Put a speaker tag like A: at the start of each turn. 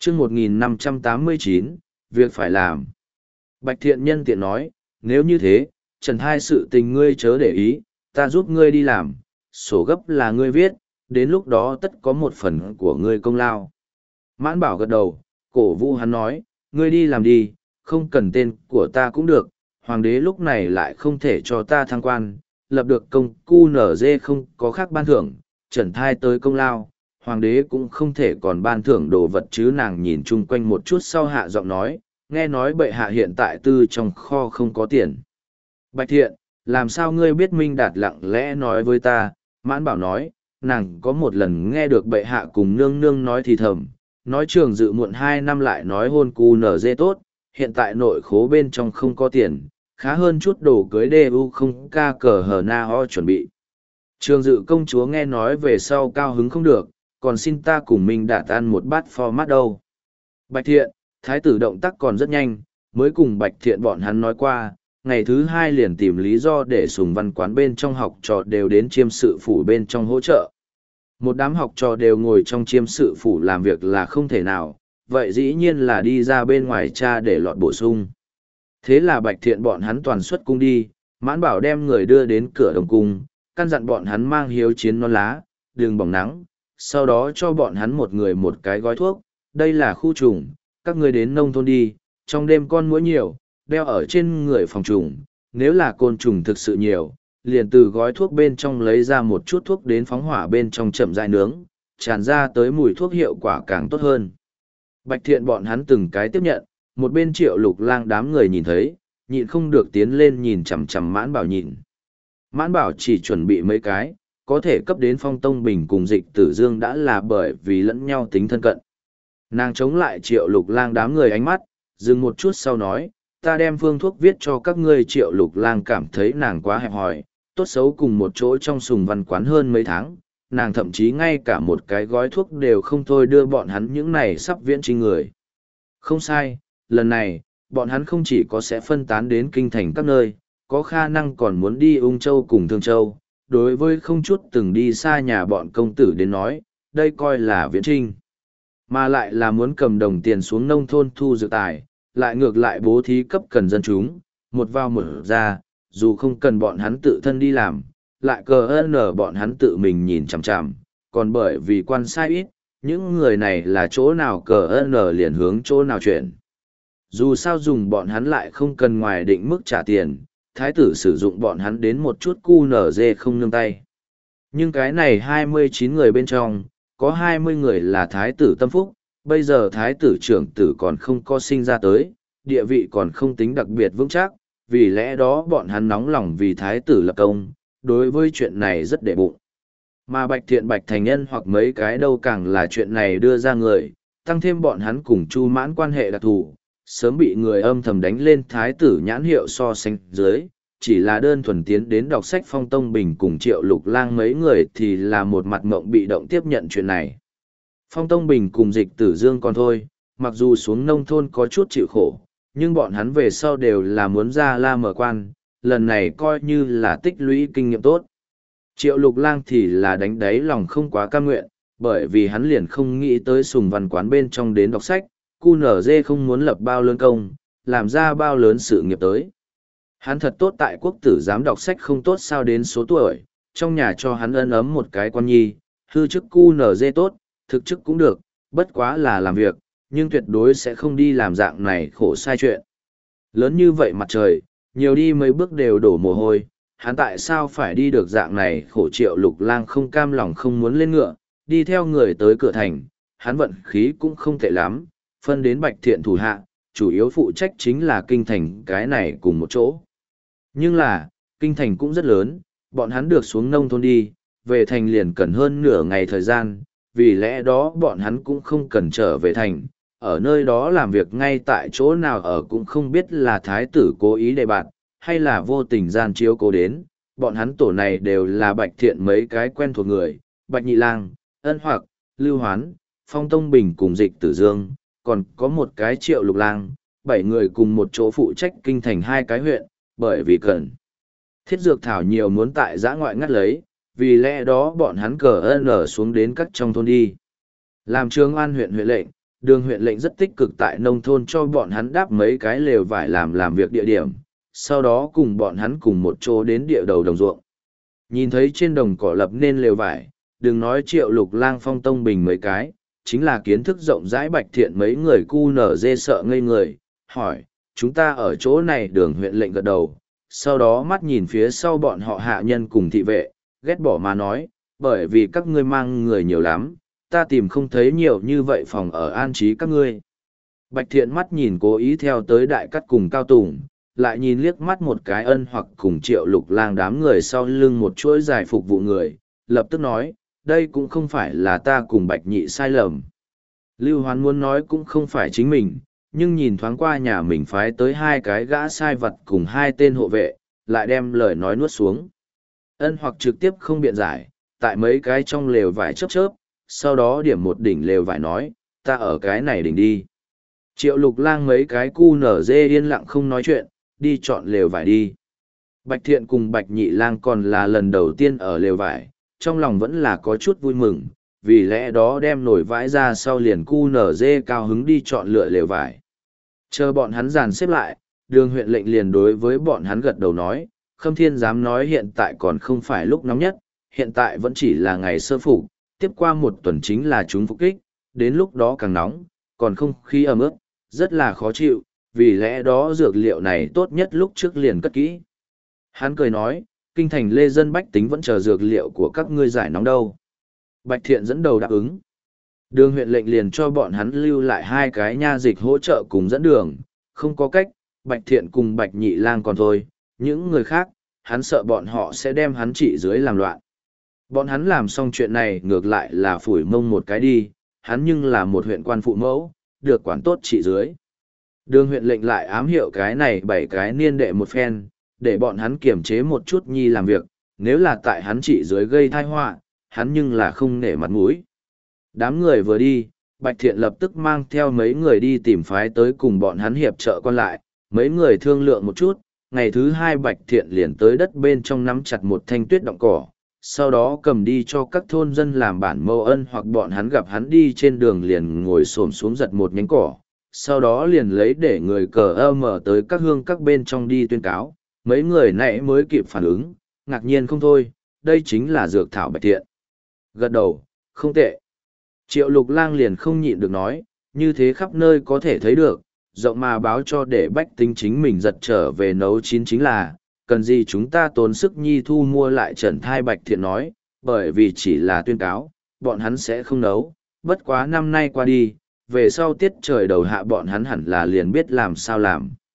A: chương 1589, việc phải làm. Bạch thiện nhân tiện nói, nếu như thế, trần thai sự tình ngươi chớ để ý, ta giúp ngươi đi làm, sổ gấp là ngươi viết, đến lúc đó tất có một phần của ngươi công lao. Mãn Bảo gật đầu, cổ vũ hắn nói, ngươi đi làm đi, không cần tên của ta cũng được, hoàng đế lúc này lại không thể cho ta thăng quan, lập được công cu nở dê không có khác ban thưởng, trần thai tới công lao, hoàng đế cũng không thể còn ban thưởng đồ vật chứ. Nàng nhìn chung quanh một chút sau hạ giọng nói, nghe nói bệ hạ hiện tại tư trong kho không có tiền. Bạch thiện, làm sao ngươi biết Minh Đạt lặng lẽ nói với ta? Mãn Bảo nói, nàng có một lần nghe được bệ hạ cùng nương nương nói thì thầm, nói trường dự muộn 2 năm lại nói hôn cu nở dê tốt, hiện tại nội khố bên trong không có tiền, khá hơn chút đồ cưới DU không ca cờ hờ na ho chuẩn bị. Trường dự công chúa nghe nói về sau cao hứng không được, còn xin ta cùng Minh Đạt ăn một bát phò mát đâu. Bạch thiện, thái tử động tác còn rất nhanh, mới cùng Bạch thiện bọn hắn nói qua, ngày thứ 2 liền tìm lý do để Sùng Văn quán bên trong học trò đều đến chiêm sự phủ bên trong hỗ trợ. Một đám học trò đều ngồi trong chiêm sự phủ làm việc là không thể nào, vậy dĩ nhiên là đi ra bên ngoài cha để lọt bổ sung. Thế là Bạch thiện bọn hắn toàn xuất cung đi, Mãn Bảo đem người đưa đến cửa Đông cung, căn dặn bọn hắn mang hiếu chiến non lá, đường bỏng nắng, sau đó cho bọn hắn một người một cái gói thuốc, đây là khu trùng, các người đến nông thôn đi, trong đêm con muỗi nhiều, đeo ở trên người phòng trùng, nếu là côn trùng thực sự nhiều, liền từ gói thuốc bên trong lấy ra một chút thuốc đến phóng hỏa bên trong chậm rãi nướng, tràn ra tới mùi thuốc hiệu quả càng tốt hơn. Bạch thiện bọn hắn từng cái tiếp nhận, một bên Triệu Lục Lang đám người nhìn thấy, nhịn không được tiến lên nhìn chằm chằm Mãn Bảo nhìn. Mãn Bảo chỉ chuẩn bị mấy cái, có thể cấp đến Phong Tông Bình cùng Dịch Tử Dương đã là bởi vì lẫn nhau tính thân cận. Nàng chống lại Triệu Lục Lang đám người ánh mắt, dừng một chút sau nói, ta đem phương thuốc viết cho các ngươi. Triệu Lục Lang cảm thấy nàng quá hẹp hòi, tốt xấu cùng một chỗ trong Sùng Văn quán hơn mấy tháng, nàng thậm chí ngay cả một cái gói thuốc đều không thôi đưa bọn hắn những này sắp viễn trinh người. Không sai, lần này, bọn hắn không chỉ có sẽ phân tán đến kinh thành các nơi, có khả năng còn muốn đi Ung Châu cùng Thương Châu. Đối với không chút từng đi xa nhà bọn công tử đến nói, đây coi là viễn trinh. Mà lại là muốn cầm đồng tiền xuống nông thôn thu dược tài, lại ngược lại bố thí cấp cần dân chúng, một vào một ra, dù không cần bọn hắn tự thân đi làm, lại cờ ơn bọn hắn tự mình nhìn chằm chằm, còn bởi vì quan sai ít, những người này là chỗ nào cờ ơn liền hướng chỗ nào chuyển. Dù sao dùng bọn hắn lại không cần ngoài định mức trả tiền, thái tử sử dụng bọn hắn đến một chút cu nở dê không nương tay. Nhưng cái này 29 người bên trong, có 20 người là thái tử tâm phúc, bây giờ thái tử trưởng tử còn không có sinh ra tới, địa vị còn không tính đặc biệt vững chắc, vì lẽ đó bọn hắn nóng lòng vì thái tử lập công, đối với chuyện này rất để bụng. Mà Bạch thiện Bạch thành nhân hoặc mấy cái đâu càng là chuyện này đưa ra người, tăng thêm bọn hắn cùng Chu Mãn quan hệ đặc thù, sớm bị người âm thầm đánh lên thái tử nhãn hiệu so sánh dưới, chỉ là đơn thuần tiến đến đọc sách Phong Tông Bình cùng Triệu Lục Lang mấy người thì là một mặt mộng bị động tiếp nhận chuyện này. Phong Tông Bình cùng Dịch Tử Dương còn thôi, mặc dù xuống nông thôn có chút chịu khổ, nhưng bọn hắn về sau đều là muốn ra la mở quan, lần này coi như là tích lũy kinh nghiệm tốt. Triệu Lục Lang thì là đánh đáy lòng không quá cam nguyện, bởi vì hắn liền không nghĩ tới Sùng Văn quán bên trong đến đọc sách, QNZ không muốn lập bao lớn công, làm ra bao lớn sự nghiệp tới. Hắn thật tốt tại quốc tử giám đọc sách không tốt sao đến số tuổi, trong nhà cho hắn ân ấm một cái quan nhi, hư chức QNZ tốt, thực chức cũng được, bất quá là làm việc, nhưng tuyệt đối sẽ không đi làm dạng này khổ sai chuyện. Lớn như vậy mặt trời, nhiều đi mấy bước đều đổ mồ hôi, hắn tại sao phải đi được dạng này khổ. Triệu Lục Lang không cam lòng không muốn lên ngựa, đi theo người tới cửa thành, hắn vận khí cũng không tệ lắm, phân đến Bạch thiện thủ hạ, chủ yếu phụ trách chính là kinh thành cái này cùng một chỗ. Nhưng là, kinh thành cũng rất lớn, bọn hắn được xuống nông thôn đi, về thành liền cần hơn nửa ngày thời gian, vì lẽ đó bọn hắn cũng không cần trở về thành, ở nơi đó làm việc ngay tại chỗ nào ở cũng không biết là thái tử cố ý đề bạt, hay là vô tình gian chiếu cố đến, bọn hắn tổ này đều là Bạch thiện mấy cái quen thuộc người, Bạch Nhị Lang, Ân Hoặc, Lưu Hoán, Phong Tông Bình cùng Dịch Tử Dương, còn có một cái Triệu Lục Lang, 7 người cùng một chỗ phụ trách kinh thành 2 cái huyện, bởi vì cần thiết dược thảo nhiều muốn tại giã ngoại ngắt lấy, vì lẽ đó bọn hắn cờ ơn ở xuống đến các trong thôn đi. Làm Trường An huyện huyện lệnh, Đường huyện lệnh rất tích cực tại nông thôn cho bọn hắn đáp mấy cái lều vải làm việc địa điểm, sau đó cùng bọn hắn cùng một chỗ đến địa đầu đồng ruộng. Nhìn thấy trên đồng cỏ lập nên lều vải, đừng nói Triệu Lục Lang Phong Tông Bình mấy cái, chính là kiến thức rộng rãi Bạch Thiện mấy người cu nở dê sợ ngây người, hỏi, chúng ta ở chỗ này. Đường huyện lệnh gật đầu, sau đó mắt nhìn phía sau bọn họ hạ nhân cùng thị vệ, ghét bỏ mà nói, bởi vì các ngươi mang người nhiều lắm, ta tìm không thấy nhiều như vậy phòng ở an trí các ngươi. Bạch Thiện mắt nhìn cố ý theo tới Đại Cắt cùng Cao Tùng, lại nhìn liếc mắt một cái Ân Hoặc cùng Triệu Lục Lang đám người sau lưng một chuỗi dài phục vụ người, lập tức nói, đây cũng không phải là ta cùng Bạch Nhị sai lầm. Lưu Hoán muốn nói cũng không phải chính mình, nhưng nhìn thoáng qua nhà mình phái tới hai cái gã sai vật cùng hai tên hộ vệ, lại đem lời nói nuốt xuống. Ân Hoặc trực tiếp không biện giải, tại mấy cái trong lều vải chớp chớp, sau đó điểm một đỉnh lều vải nói, ta ở cái này đỉnh đi. Triệu Lục Lang mấy cái cu nở dê yên lặng không nói chuyện, đi chọn lều vải đi. Bạch Thiện cùng Bạch Nhị Lang còn là lần đầu tiên ở lều vải, trong lòng vẫn là có chút vui mừng, vì lẽ đó đem nổi vải ra sau liền cu nở dê cao hứng đi chọn lựa lều vải. Chờ bọn hắn dàn xếp lại, Đường huyện lệnh liền đối với bọn hắn gật đầu nói, Khâm Thiên dám nói hiện tại còn không phải lúc nóng nhất, hiện tại vẫn chỉ là ngày sơ phục, tiếp qua một tuần chính là chúng phục kích, đến lúc đó càng nóng, còn không khí ẩm ướt, rất là khó chịu, vì lẽ đó dược liệu này tốt nhất lúc trước liền cất kỹ. Hắn cười nói, kinh thành lê dân bách tính vẫn chờ dược liệu của các ngươi giải nóng đâu. Bạch Thiện dẫn đầu đáp ứng. Đường huyện lệnh liền cho bọn hắn lưu lại hai cái nha dịch hỗ trợ cùng dẫn đường, không có cách, Bạch Thiện cùng Bạch Nhị Lang còn thôi, những người khác, hắn sợ bọn họ sẽ đem hắn trị dưới làm loạn. Bọn hắn làm xong chuyện này ngược lại là phủi mông một cái đi, hắn nhưng là một huyện quan phụ mẫu, được quản tốt trị dưới. Đường huyện lệnh lại ám hiệu cái này 7 cái niên đệ một phen, để bọn hắn kiềm chế một chút nhi làm việc, nếu là tại hắn trị dưới gây tai họa, hắn nhưng là không nể mặt mũi. Đám người vừa đi, Bạch Thiện lập tức mang theo mấy người đi tìm phái tới cùng bọn hắn hiệp trợ quan lại, mấy người thương lượng một chút, ngày thứ 2 Bạch Thiện liền tới đất bên trong nắm chặt một thanh tuyết động cỏ, sau đó cầm đi cho các thôn dân làm bản mâu ân hoặc bọn hắn gặp hắn đi trên đường liền ngồi xổm xuống giật một nhánh cỏ, sau đó liền lấy để người cờ mở tới các hương các bên trong đi tuyên cáo, mấy người nãy mới kịp phản ứng, ngạc nhiên không thôi, đây chính là dược thảo Bạch Thiện. Gật đầu, không tệ. Triệu Lục Lang liền không nhịn được nói, như thế khắp nơi có thể thấy được, rộng mà báo cho để bách tính chính mình giật trở về nấu chín chính là, cần gì chúng ta tốn sức nhi thu mua lại Trần Thai. Bạch Thiện nói, bởi vì chỉ là tuyên cáo, bọn hắn sẽ không nấu, bất quá năm nay qua đi, về sau tiết trời đầu hạ bọn hắn hẳn là liền biết làm sao làm.